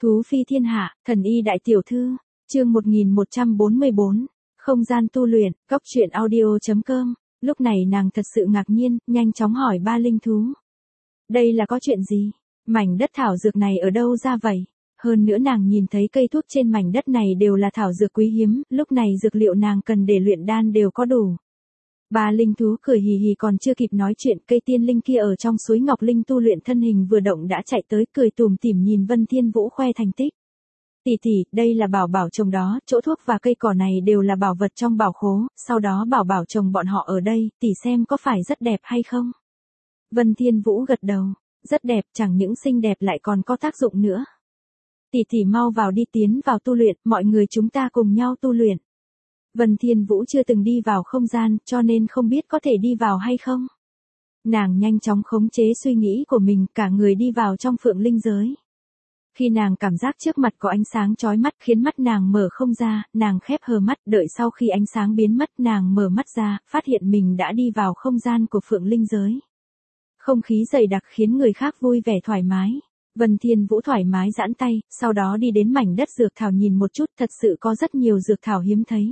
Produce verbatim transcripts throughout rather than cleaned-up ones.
Thú phi thiên hạ, thần y đại tiểu thư, chương một nghìn một trăm bốn mươi bốn, không gian tu luyện, góc truyện audio.com, lúc này nàng thật sự ngạc nhiên, nhanh chóng hỏi ba linh thú. Đây là có chuyện gì? Mảnh đất thảo dược này ở đâu ra vậy? Hơn nữa nàng nhìn thấy cây thuốc trên mảnh đất này đều là thảo dược quý hiếm, lúc này dược liệu nàng cần để luyện đan đều có đủ. Ba linh thú cười hì hì còn chưa kịp nói chuyện, cây tiên linh kia ở trong suối Ngọc Linh tu luyện thân hình vừa động đã chạy tới, cười tủm tỉm nhìn Vân Thiên Vũ khoe thành tích. Tỷ tỷ, đây là bảo bảo trồng đó, chỗ thuốc và cây cỏ này đều là bảo vật trong bảo khố, sau đó bảo bảo trồng bọn họ ở đây, tỷ xem có phải rất đẹp hay không? Vân Thiên Vũ gật đầu, rất đẹp, chẳng những xinh đẹp lại còn có tác dụng nữa. Tỷ tỷ mau vào đi, tiến vào tu luyện, mọi người chúng ta cùng nhau tu luyện. Vân Thiên Vũ chưa từng đi vào không gian, cho nên không biết có thể đi vào hay không. Nàng nhanh chóng khống chế suy nghĩ của mình, cả người đi vào trong phượng linh giới. Khi nàng cảm giác trước mặt có ánh sáng chói mắt khiến mắt nàng mở không ra, nàng khép hờ mắt, đợi sau khi ánh sáng biến mất nàng mở mắt ra, phát hiện mình đã đi vào không gian của phượng linh giới. Không khí dày đặc khiến người khác vui vẻ thoải mái. Vân Thiên Vũ thoải mái giãn tay, sau đó đi đến mảnh đất dược thảo nhìn một chút, thật sự có rất nhiều dược thảo hiếm thấy.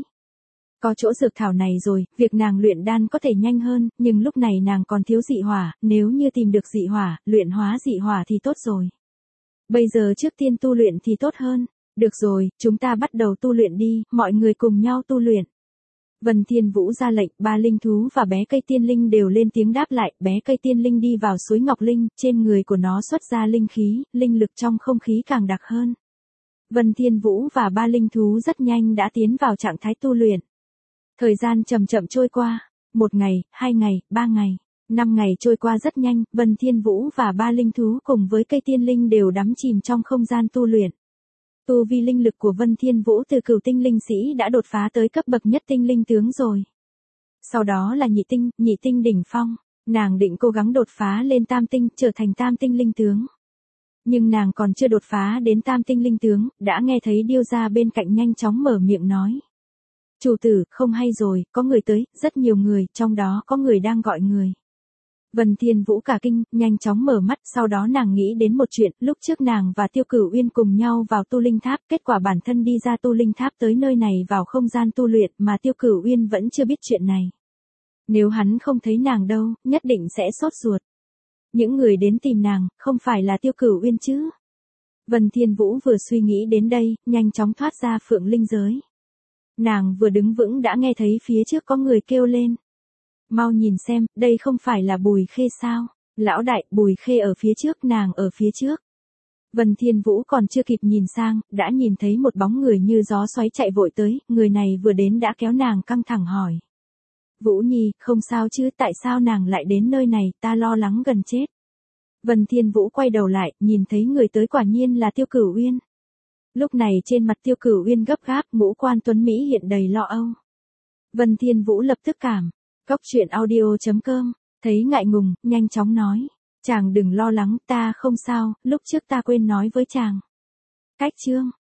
Có chỗ dược thảo này rồi, việc nàng luyện đan có thể nhanh hơn, nhưng lúc này nàng còn thiếu dị hỏa, nếu như tìm được dị hỏa, luyện hóa dị hỏa thì tốt rồi. Bây giờ trước tiên tu luyện thì tốt hơn. Được rồi, chúng ta bắt đầu tu luyện đi, mọi người cùng nhau tu luyện. Vân Thiên Vũ ra lệnh, ba linh thú và bé cây tiên linh đều lên tiếng đáp lại, bé cây tiên linh đi vào suối Ngọc Linh, trên người của nó xuất ra linh khí, linh lực trong không khí càng đặc hơn. Vân Thiên Vũ và ba linh thú rất nhanh đã tiến vào trạng thái tu luyện. Thời gian chậm chậm trôi qua, một ngày, hai ngày, ba ngày, năm ngày trôi qua rất nhanh, Vân Thiên Vũ và ba linh thú cùng với cây tiên linh đều đắm chìm trong không gian tu luyện. Tu vi linh lực của Vân Thiên Vũ từ cửu tinh linh sĩ đã đột phá tới cấp bậc nhất tinh linh tướng rồi. Sau đó là nhị tinh, nhị tinh đỉnh phong, nàng định cố gắng đột phá lên tam tinh, trở thành tam tinh linh tướng. Nhưng nàng còn chưa đột phá đến tam tinh linh tướng, đã nghe thấy điêu gia bên cạnh nhanh chóng mở miệng nói. Chủ tử, không hay rồi, có người tới, rất nhiều người, trong đó có người đang gọi người. Vân Thiên Vũ cả kinh, nhanh chóng mở mắt, sau đó nàng nghĩ đến một chuyện, lúc trước nàng và Tiêu Cửu Uyên cùng nhau vào tu linh tháp, kết quả bản thân đi ra tu linh tháp tới nơi này vào không gian tu luyện mà Tiêu Cửu Uyên vẫn chưa biết chuyện này. Nếu hắn không thấy nàng đâu, nhất định sẽ sốt ruột. Những người đến tìm nàng, không phải là Tiêu Cửu Uyên chứ? Vân Thiên Vũ vừa suy nghĩ đến đây, nhanh chóng thoát ra phượng linh giới. Nàng vừa đứng vững đã nghe thấy phía trước có người kêu lên. Mau nhìn xem, đây không phải là Bùi Khê sao? Lão đại, Bùi Khê ở phía trước, nàng ở phía trước. Vân Thiên Vũ còn chưa kịp nhìn sang, đã nhìn thấy một bóng người như gió xoáy chạy vội tới, người này vừa đến đã kéo nàng căng thẳng hỏi. Vũ Nhi, không sao chứ, tại sao nàng lại đến nơi này, ta lo lắng gần chết. Vân Thiên Vũ quay đầu lại, nhìn thấy người tới quả nhiên là Tiêu Cửu Uyên. Lúc này trên mặt Tiêu Cửu Uyên gấp gáp, ngũ quan tuấn Mỹ hiện đầy lo âu. Vân Thiên Vũ lập tức cảm. Góc truyện audio.com, thấy ngại ngùng, nhanh chóng nói. Chàng đừng lo lắng, ta không sao, lúc trước ta quên nói với chàng. Cách chương.